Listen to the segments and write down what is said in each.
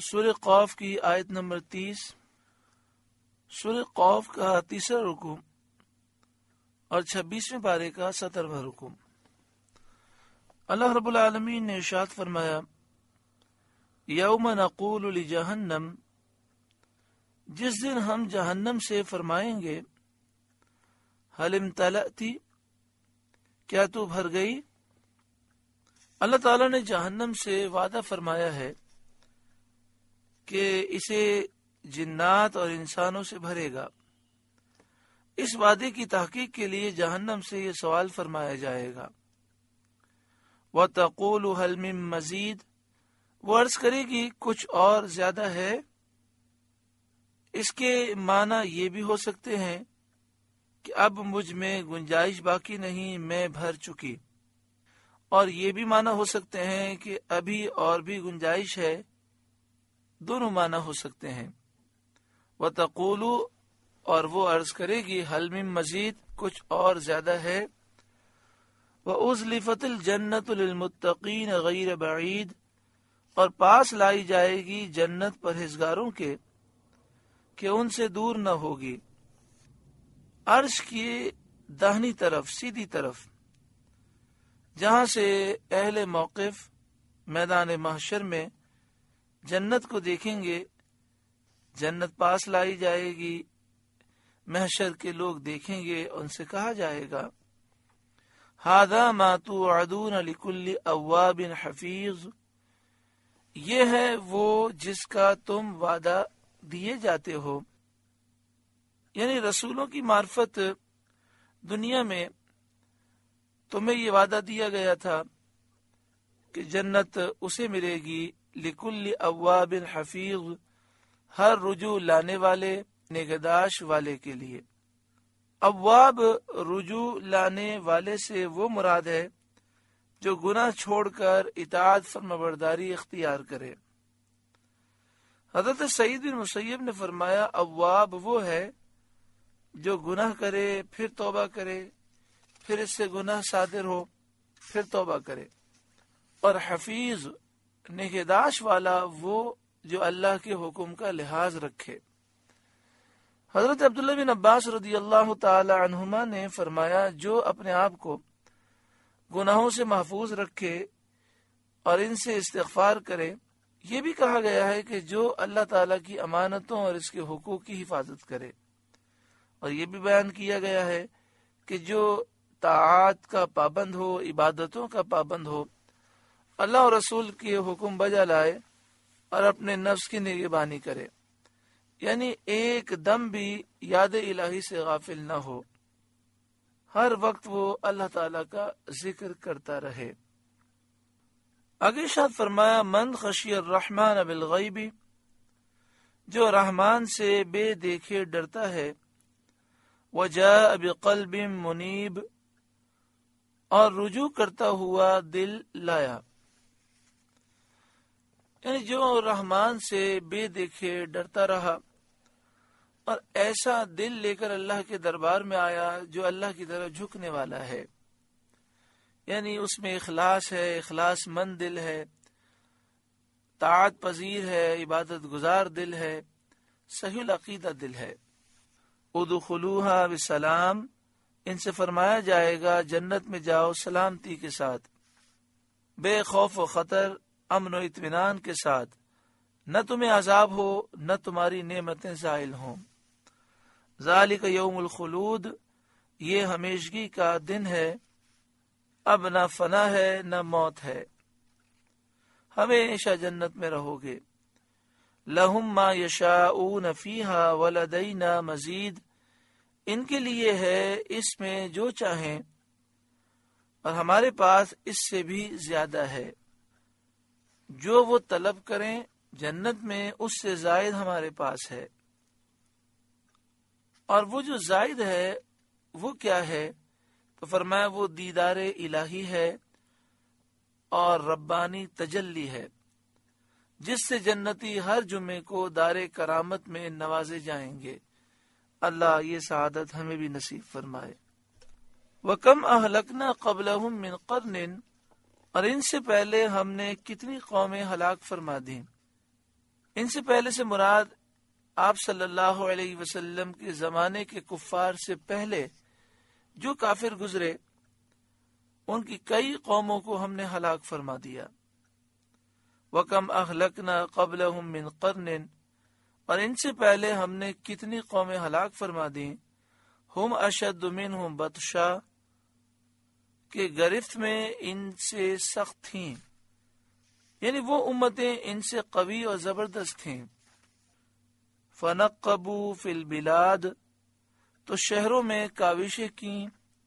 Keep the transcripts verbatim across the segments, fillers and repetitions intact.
سورہ قاف کی آیت نمبر تیس. سورہ قاف کا تیسرا رکوع اور چھبیسویں پارے کا سترواں رکوع. اللہ رب العالمین نے ارشاد فرمایا یوم نقول لجہنم، جس دن ہم جہنم سے فرمائیں گے حل امتلأتی، کیا تو بھر گئی. اللہ تعالیٰ نے جہنم سے وعدہ فرمایا ہے کہ اسے جنات اور انسانوں سے بھرے گا. اس وعدے کی تحقیق کے لیے جہنم سے یہ سوال فرمایا جائے گا وَتَقُولُ هَلْ مِن مَزِيد، وہ عرض کرے گی کچھ اور زیادہ ہے. اس کے معنی یہ بھی ہو سکتے ہیں کہ اب مجھ میں گنجائش باقی نہیں، میں بھر چکی، اور یہ بھی معنی ہو سکتے ہیں کہ ابھی اور بھی گنجائش ہے. دونوں معنی ہو سکتے ہیں. وَتَقُولُ، اور وہ عرض کرے گی حل من مزید، کچھ اور زیادہ ہے. وَأُزْلِفَتِ الْجَنَّةُ لِلْمُتَّقِينَ غَيْرَ بَعِيدٍ، اور پاس لائی جائے گی جنت پرہیزگاروں کے کہ ان سے دور نہ ہوگی. عرش کی داہنی طرف، سیدھی طرف، جہاں سے اہل موقف میدان محشر میں جنت کو دیکھیں گے، جنت پاس لائی جائے گی، محشر کے لوگ دیکھیں گے، ان سے کہا جائے گا ھذا ما توعدون لکل اواب حفیظ، یہ ہے وہ جس کا تم وعدہ دیے جاتے ہو. یعنی رسولوں کی معرفت دنیا میں تمہیں یہ وعدہ دیا گیا تھا کہ جنت اسے ملے گی لکل اواب حفیظ، ہر رجوع لانے والے، نگہداشت والے کے لیے. اواب رجوع لانے والے سے وہ مراد ہے جو گناہ چھوڑ کر اطاعت فرمانبرداری اختیار کرے. حضرت سعید بن مسیب نے فرمایا اواب وہ ہے جو گناہ کرے، پھر توبہ کرے، پھر اس سے گناہ صادر ہو، پھر توبہ کرے. اور حفیظ، نگہداشت والا، وہ جو اللہ کے حکم کا لحاظ رکھے. حضرت عبداللہ بن عباس رضی اللہ تعالی عنہما نے فرمایا جو اپنے آپ کو گناہوں سے محفوظ رکھے اور ان سے استغفار کرے. یہ بھی کہا گیا ہے کہ جو اللہ تعالی کی امانتوں اور اس کے حقوق کی حفاظت کرے. اور یہ بھی بیان کیا گیا ہے کہ جو طاعات کا پابند ہو، عبادتوں کا پابند ہو، اللہ اور رسول کے حکم بجا لائے اور اپنے نفس کی نگہبانی کرے، یعنی ایک دم بھی یاد الہی سے غافل نہ ہو، ہر وقت وہ اللہ تعالی کا ذکر کرتا رہے. آگے ارشاد فرمایا من خشی الرحمن بالغیب، جو رحمان سے بے دیکھے ڈرتا ہے، وجاء بقلب منیب، اور رجوع کرتا ہوا دل لایا. یعنی جو رحمان سے بے دیکھے ڈرتا رہا اور ایسا دل لے کر اللہ کے دربار میں آیا جو اللہ کی طرف جھکنے والا ہے، یعنی اس میں اخلاص ہے، اخلاص مند دل ہے، طاعت پذیر ہے، عبادت گزار دل ہے، صحیح العقیدہ دل ہے. ادخلوها بسلام، ان سے فرمایا جائے گا جنت میں جاؤ سلامتی کے ساتھ، بے خوف و خطر، امن و اطمینان کے ساتھ، نہ تمہیں عذاب ہو، نہ تمہاری نعمتیں زائل ہوں. ذالک یوم الخلود، یہ ہمیشگی کا دن ہے، اب نہ فنا ہے نہ موت ہے، ہمیشہ جنت میں رہو گے. لہم ما یشاؤون فیہا ولدینا مزید، ان کے لیے ہے اس میں جو چاہیں اور ہمارے پاس اس سے بھی زیادہ ہے. جو وہ طلب کریں جنت میں اس سے زائد ہمارے پاس ہے. اور وہ جو زائد ہے وہ کیا ہے؟ تو فرمایا وہ دیدار الہی ہے اور ربانی تجلی ہے، جس سے جنتی ہر جمعے کو دار کرامت میں نوازے جائیں گے. اللہ یہ سعادت ہمیں بھی نصیب فرمائے. وَكَمْ أَهْلَكْنَا قَبْلَهُمْ مِنْ قَرْنٍ، اور ان سے پہلے ہم نے کتنی قومیں ہلاک فرما دیں. ان سے پہلے سے مراد آپ صلی اللہ علیہ وسلم کے زمانے کے کفار سے پہلے جو کافر گزرے ان کی کئی قوموں کو ہم نے ہلاک فرما دیا. وَكَمْ أَهْلَكْنَا قَبْلَهُمْ مِنْ قَرْنٍ، اور ان سے پہلے ہم نے کتنی قومیں ہلاک فرما دیں. ہم اشد منہم بطشا، کہ گرفت میں ان سے سخت تھیں، یعنی وہ امتیں ان سے قوی اور زبردست تھیں. فنقبوا فی البلاد، تو شہروں میں کاوشیں کیں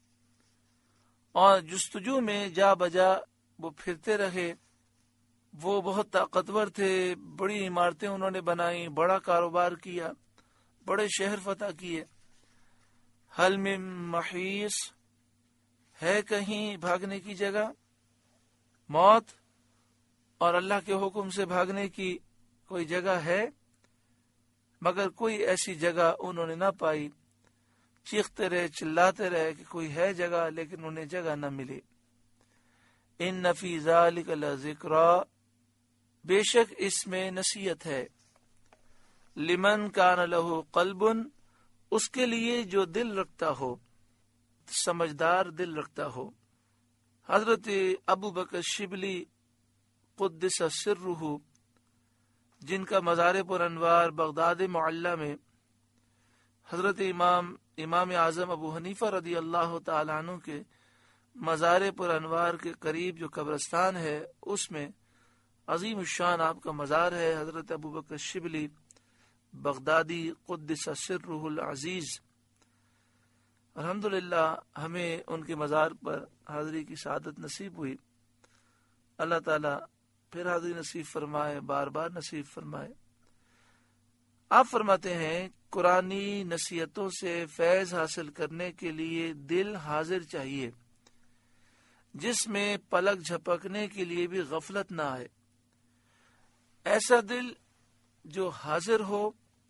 اور جستجو میں جا بجا وہ پھرتے رہے. وہ بہت طاقتور تھے، بڑی عمارتیں انہوں نے بنائیں، بڑا کاروبار کیا، بڑے شہر فتح کیے. حل من محیص، ہے کہیں بھاگنے کی جگہ؟ موت اور اللہ کے حکم سے بھاگنے کی کوئی جگہ ہے؟ مگر کوئی ایسی جگہ انہوں نے نہ پائی. چیختے رہے، چلاتے رہے کہ کوئی ہے جگہ، لیکن انہیں جگہ نہ ملی. ان فی ذلک لذکری، بے شک اس میں نصیحت ہے. لمن کان لہ قلب، اس کے لیے جو دل رکھتا ہو، سمجھدار دل رکھتا ہو. حضرت ابو بکر شبلی قدس سرہ، جن کا مزار پر انوار بغداد معلی میں حضرت امام امام اعظم ابو حنیفہ رضی اللہ تعالی عنہ کے مزار پر انوار کے قریب جو قبرستان ہے، اس میں عظیم الشان آپ کا مزار ہے. حضرت ابو بکر شبلی بغدادی قدس سرہ العزیز. الحمدللہ ہمیں ان کے مزار پر حاضری کی سعادت نصیب ہوئی. اللہ تعالی پھر حاضری نصیب فرمائے، بار بار نصیب فرمائے. آپ فرماتے ہیں قرآنی نصیحتوں سے فیض حاصل کرنے کے لیے دل حاضر چاہیے، جس میں پلک جھپکنے کے لیے بھی غفلت نہ آئے. ایسا دل جو حاضر ہو،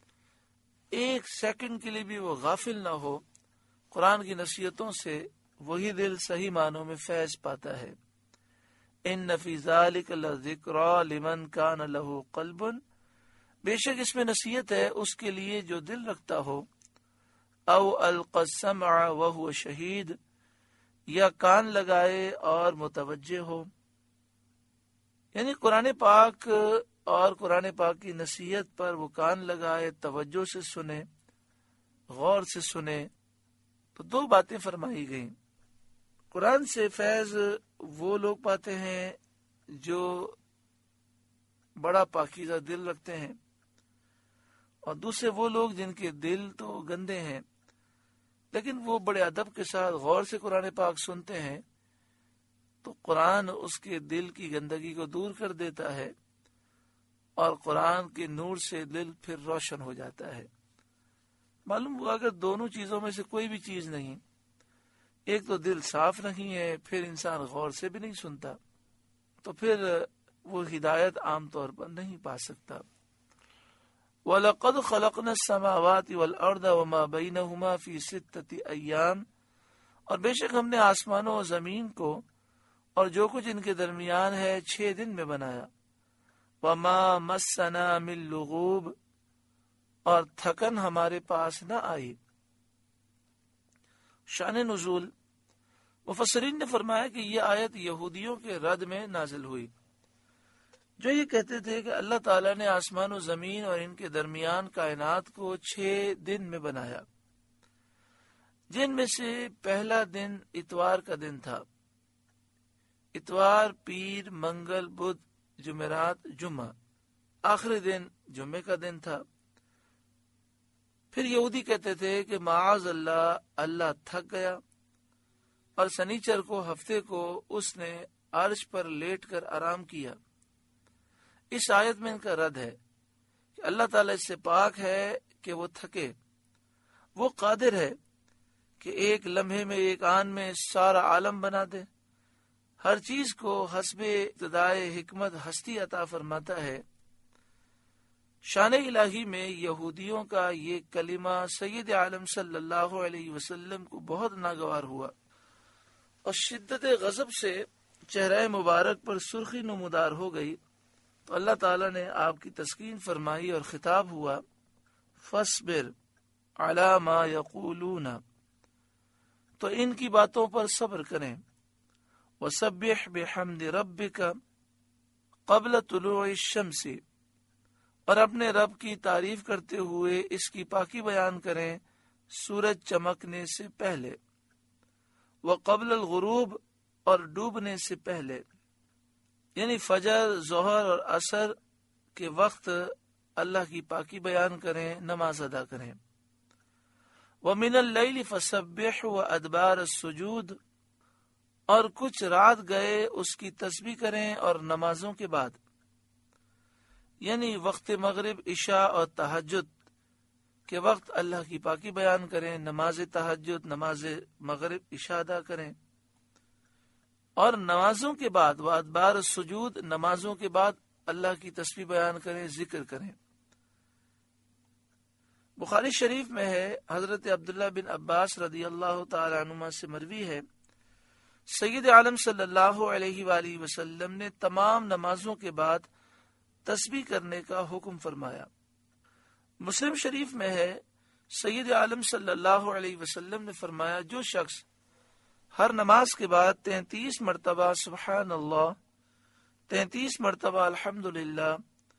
ایک سیکنڈ کے لیے بھی وہ غافل نہ ہو قرآن کی نصیحتوں سے، وہی دل صحیح معنوں میں فیض پاتا ہے. ان فی ذلک لذکری لمن کان لہ قلب، بے شک اس میں نصیحت ہے اس کے لیے جو دل رکھتا ہو. او القی السمع وہو شہید، یا کان لگائے اور متوجہ ہو. یعنی قرآن پاک اور قرآن پاک کی نصیحت پر وہ کان لگائے، توجہ سے سنے، غور سے سنے. تو دو باتیں فرمائی گئیں. قرآن سے فیض وہ لوگ پاتے ہیں جو بڑا پاکیزہ دل رکھتے ہیں، اور دوسرے وہ لوگ جن کے دل تو گندے ہیں، لیکن وہ بڑے ادب کے ساتھ غور سے قرآن پاک سنتے ہیں، تو قرآن اس کے دل کی گندگی کو دور کر دیتا ہے، اور قرآن کے نور سے دل پھر روشن ہو جاتا ہے. معلوم ہوا اگر دونوں چیزوں میں سے کوئی بھی چیز نہیں، ایک تو دل صاف نہیں ہے، پھر انسان غور سے بھی نہیں سنتا، تو پھر وہ ہدایت عام طور پر نہیں پا سکتا. وَلَقَدْ خَلَقْنَا السَّمَاوَاتِ وَالْأَرْضَ وَمَا بَيْنَهُمَا فِي سِتَّةِ أَيَّامٍ، اور بے شک ہم نے آسمانوں اور زمین کو اور جو کچھ ان کے درمیان ہے چھ دن میں بنایا. وَمَا مَسَّنَا مِن لُغُوبٍ، اور تھکن ہمارے پاس نہ آئی. شان نزول، مفسرین نے فرمایا کہ یہ آیت یہودیوں کے رد میں نازل ہوئی، جو یہ کہتے تھے کہ اللہ تعالیٰ نے آسمان و زمین اور ان کے درمیان کائنات کو چھ دن میں بنایا، جن میں سے پہلا دن اتوار کا دن تھا. اتوار، پیر، منگل، بدھ، جمعرات، جمعہ، آخری دن جمعے کا دن تھا. پھر یہودی کہتے تھے کہ معاذ اللہ، اللہ تھک گیا، اور سنیچر کو ہفتے کو اس نے عرش پر لیٹ کر آرام کیا. اس آیت میں ان کا رد ہے کہ اللہ تعالیٰ اس سے پاک ہے کہ وہ تھکے. وہ قادر ہے کہ ایک لمحے میں، ایک آن میں سارا عالم بنا دے، ہر چیز کو حسب ابتدائے حکمت ہستی عطا فرماتا ہے. شان الہی میں یہودیوں کا یہ کلمہ سید عالم صلی اللہ علیہ وسلم کو بہت ناگوار ہوا، اور شدت غضب سے چہرہ مبارک پر سرخی نمودار ہو گئی. تو اللہ تعالیٰ نے آپ کی تسکین فرمائی اور خطاب ہوا فاصبر علی ما یقولون، تو ان کی باتوں پر صبر کریں، وسبح بحمد ربک قبل طلوع الشمس، اور اپنے رب کی تعریف کرتے ہوئے اس کی پاکی بیان کریں سورج چمکنے سے پہلے، وقبل الغروب، اور ڈوبنے سے پہلے، یعنی فجر، ظہر اور عصر کے وقت اللہ کی پاکی بیان کریں، نماز ادا کریں۔ وَمِنَ اللَّيْلِ فَسَبِّحْ وَأَدْبَارَ السُّجُودِ، اور کچھ رات گئے اس کی تسبیح کریں اور نمازوں کے بعد، یعنی وقت مغرب، عشاء اور تہجد کے وقت اللہ کی پاکی بیان کریں، نماز تہجد، نماز مغرب، عشاء ادا کریں، اور نمازوں کے بعد وادبار السجود، نمازوں کے بعد اللہ کی تسبیح بیان کریں، ذکر کریں۔ بخاری شریف میں ہے، حضرت عبداللہ بن عباس رضی اللہ تعالی عنہما سے مروی ہے، سید عالم صلی اللہ علیہ وآلہ وسلم نے تمام نمازوں کے بعد تسبیح کرنے کا حکم فرمایا۔ مسلم شریف میں ہے، سید عالم صلی اللہ علیہ وسلم نے فرمایا، جو شخص ہر نماز کے بعد تینتیس مرتبہ سبحان اللہ، تینتیس مرتبہ الحمدللہ،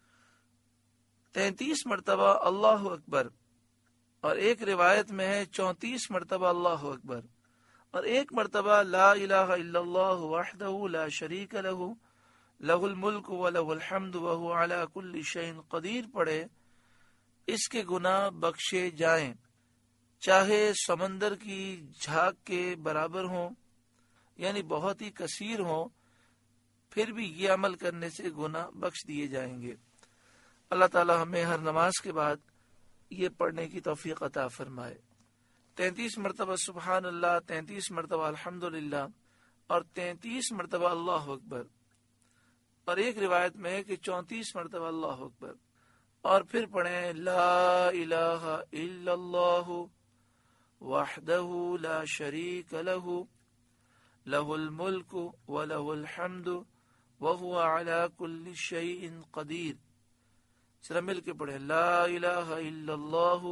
تینتیس مرتبہ اللہ اکبر، اور ایک روایت میں ہے چونتیس مرتبہ اللہ اکبر، اور ایک مرتبہ لا الہ الا اللہ وحدہ لا شریک لہ لہ الملک ولہ الحمد وہو علی کل شیء قدیر پڑھے، اس کے گناہ بخشے جائیں، چاہے سمندر کی جھاگ کے برابر ہوں، یعنی بہت ہی کثیر ہوں، پھر بھی یہ عمل کرنے سے گناہ بخش دیے جائیں گے۔ اللہ تعالی ہمیں ہر نماز کے بعد یہ پڑھنے کی توفیق عطا فرمائے۔ تینتیس مرتبہ سبحان اللہ، تینتیس مرتبہ الحمدللہ، اور تینتیس مرتبہ اللہ اکبر، اور ایک روایت میں ہے کہ چونتیس مرتبہ اللہ اکبر، اور پھر پڑھیں لا الہ الا اللہ وحدہ لا شریک لہ لہ الملک ولہ الحمد وہو علی کل شیء قدیر۔ ذرا مل کے پڑھیں لا الہ الا اللہ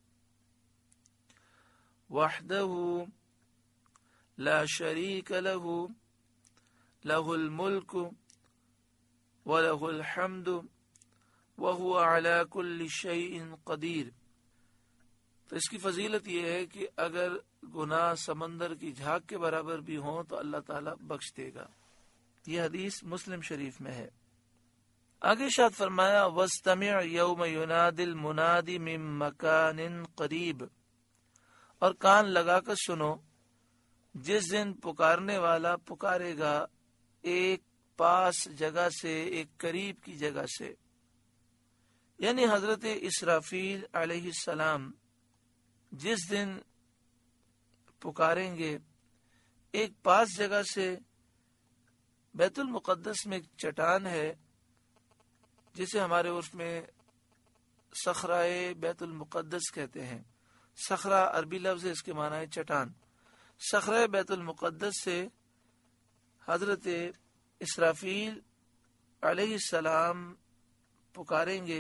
وحدہ لا شریک لہ لہ الملک وَلَهُ الْحَمْدُ وَهُوَ عَلَى كُلِّ شَيْءٍ قَدِيرٌ۔ تو اس کی فضیلت یہ ہے کہ اگر گناہ سمندر کی جھاگ کے برابر بھی ہوں تو اللہ تعالیٰ بخش دے گا۔ یہ حدیث مسلم شریف میں ہے۔ آگے شاد فرمایا وَاسْتَمِعْ يَوْمَ يُنَادِ الْمُنَادِ مِن مَكَانٍ قَرِيبٍ، اور کان لگا کر سنو جس دن پکارنے والا پکارے گا ایک پاس جگہ سے، ایک قریب کی جگہ سے، یعنی حضرت اسرافیل علیہ السلام جس دن پکاریں گے ایک پاس جگہ سے۔ بیت المقدس میں ایک چٹان ہے جسے ہمارے عرف میں صخرۂ بیت المقدس کہتے ہیں۔ صخرہ عربی لفظ ہے، اس کے معنی ہے چٹان۔ صخرۂ بیت المقدس سے حضرت اسرافیل علیہ السلام پکاریں گے،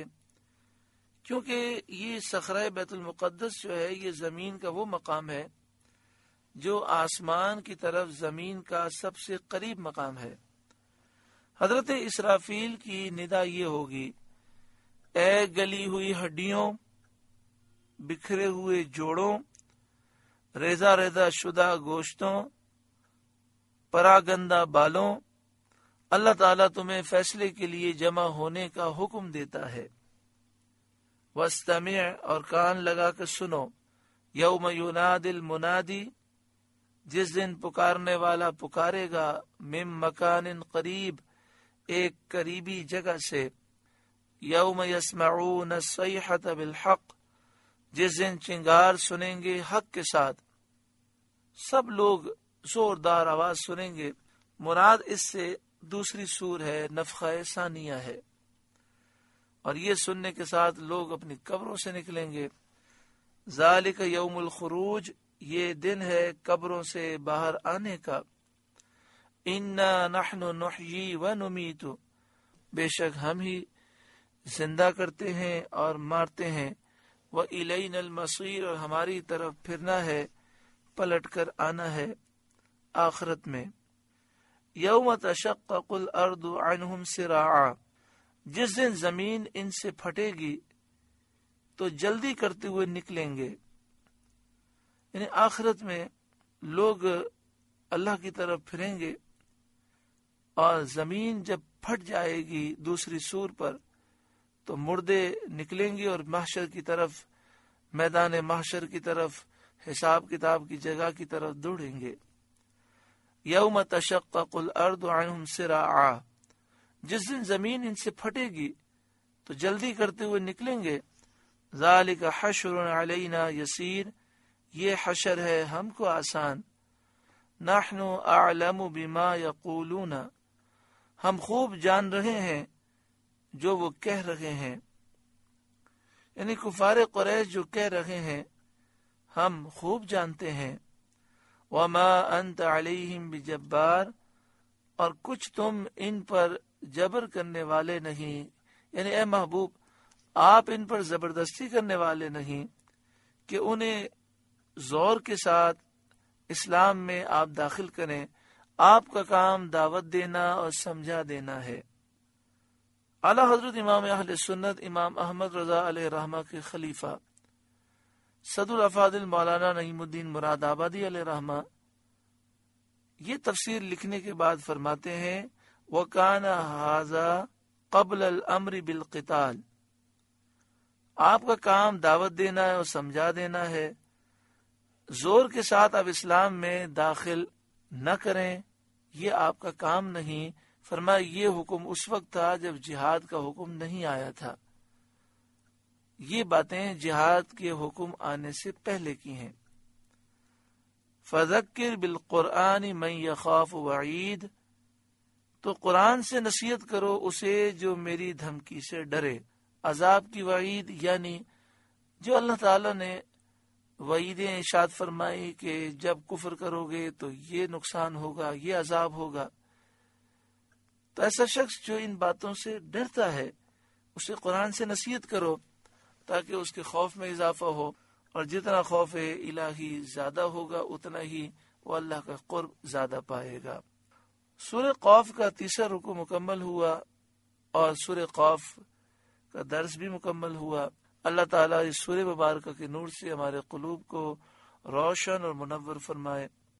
کیونکہ یہ صخرۂ بیت المقدس جو ہے یہ زمین کا وہ مقام ہے جو آسمان کی طرف زمین کا سب سے قریب مقام ہے۔ حضرت اسرافیل کی ندا یہ ہوگی، اے گلی ہوئی ہڈیوں، بکھرے ہوئے جوڑوں، ریزہ ریزہ شدہ گوشتوں، پراگندہ بالوں، اللہ تعالیٰ تمہیں فیصلے کے لیے جمع ہونے کا حکم دیتا ہے۔ وَاسْتَمِعْ، اور کان لگا کر سنو، یوم یناد المنادی، جس دن پکارنے والا پکارے گا، من مکان قریب، ایک قریبی جگہ سے، یوم یسمعون الصیحۃ بالحق، جس دن چنگار سنیں گے حق کے ساتھ، سب لوگ زوردار آواز سنیں گے۔ مراد اس سے دوسری سور ہے، نفخہ ثانیہ ہے، اور یہ سننے کے ساتھ لوگ اپنی قبروں سے نکلیں گے۔ ذالک یوم الخروج، یہ دن ہے قبروں سے باہر آنے کا۔ انا نحن نحیی و نمیت، بے شک ہم ہی زندہ کرتے ہیں اور مارتے ہیں، وَإِلَيْنَا الْمَصِيرُ اور ہماری طرف پھرنا ہے، پلٹ کر آنا ہے آخرت میں۔ یوم تشقق الارض عنہم سراعا، جس دن زمین ان سے پھٹے گی تو جلدی کرتے ہوئے نکلیں گے، یعنی آخرت میں لوگ اللہ کی طرف پھریں گے اور زمین جب پھٹ جائے گی دوسری سور پر تو مردے نکلیں گے اور محشر کی طرف، میدان محشر کی طرف، حساب کتاب کی جگہ کی طرف دوڑیں گے۔ یوم تشقق الارض عنہم سراعا، جس دن زمین ان سے پھٹے گی تو جلدی کرتے ہوئے نکلیں گے۔ ذالک حشر علینا یسیر، یہ حشر ہے ہم کو آسان۔ نحن اعلم بما یقولون، ہم خوب جان رہے ہیں جو وہ کہہ رہے ہیں، یعنی کفار قریش جو کہہ رہے ہیں ہم خوب جانتے ہیں۔ وما انت علیہم بجبار، اور کچھ تم ان پر جبر کرنے والے نہیں، یعنی اے محبوب آپ ان پر زبردستی کرنے والے نہیں کہ انہیں زور کے ساتھ اسلام میں آپ داخل کریں، آپ کا کام دعوت دینا اور سمجھا دینا ہے۔ اعلی حضرت امام اہل سنت امام احمد رضا علیہ رحمہ کے خلیفہ صدر الافاضل مولانا نعیم الدین مراد آبادی علیہ رحمہ یہ تفسیر لکھنے کے بعد فرماتے ہیں وَكَانَ هَذَا قَبْلَ الْأَمْرِ بِالْقِتَالِ، آپ کا کام دعوت دینا ہے اور سمجھا دینا ہے، زور کے ساتھ آپ اسلام میں داخل نہ کریں، یہ آپ کا کام نہیں۔ فرمایا یہ حکم اس وقت تھا جب جہاد کا حکم نہیں آیا تھا، یہ باتیں جہاد کے حکم آنے سے پہلے کی ہیں۔ فذکر بالقرآن من یخاف وعید، تو قرآن سے نصیحت کرو اسے جو میری دھمکی سے ڈرے، عذاب کی وعید یعنی جو اللہ تعالی نے وعیدیں ارشاد فرمائی کہ جب کفر کرو گے تو یہ نقصان ہوگا، یہ عذاب ہوگا، تو ایسا شخص جو ان باتوں سے ڈرتا ہے اسے قرآن سے نصیحت کرو تاکہ اس کے خوف میں اضافہ ہو، اور جتنا خوف الہی زیادہ ہوگا اتنا ہی وہ اللہ کا قرب زیادہ پائے گا۔ سورہ قاف کا تیسرا رکوع مکمل ہوا اور سورہ قاف کا درس بھی مکمل ہوا۔ اللہ تعالیٰ اس سورہ مبارکہ کے نور سے ہمارے قلوب کو روشن اور منور فرمائے۔